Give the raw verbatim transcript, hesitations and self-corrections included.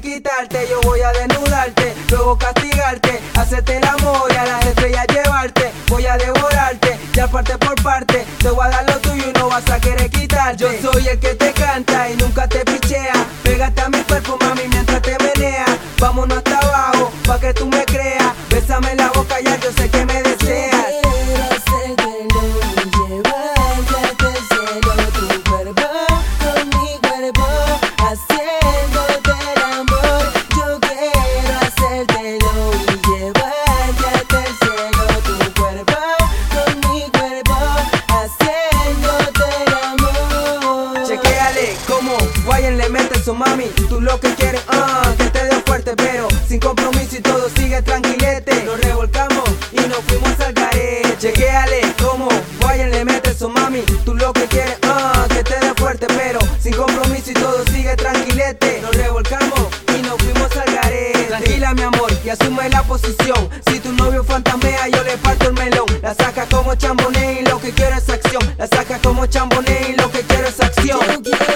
quitarte. Yo voy a desnudarte, luego castigarte, hacerte el amor y a las estrellas llevarte. Voy a devorarte, ya parte por parte. Te voy a dar lo tuyo y no vas a querer quitarte. Yo soy el que te canta y nunca te pichea. Pégate a mi cuerpo, mami, mientras te menea. Vámonos hasta abajo, pa' que tú me creas. Bésame en la boca, ya yo sé que me deseas. Como Guayen le mete su mami, tú lo que quieres, ah, uh, que te dé fuerte, pero sin compromiso y todo sigue tranquilete. Nos revolcamos y nos fuimos al garete. Chequéale como Guayen le mete su mami, tú lo que quieres, ah, uh, que te dé fuerte, pero sin compromiso y todo sigue tranquilete. Nos revolcamos y nos fuimos al garete. Tranquila mi amor y asume la posición. Si tu novio fantasmea yo le parto el melón. La saca como chamboné y lo que quiero es acción. La saca como chamboné y lo que quiero es acción.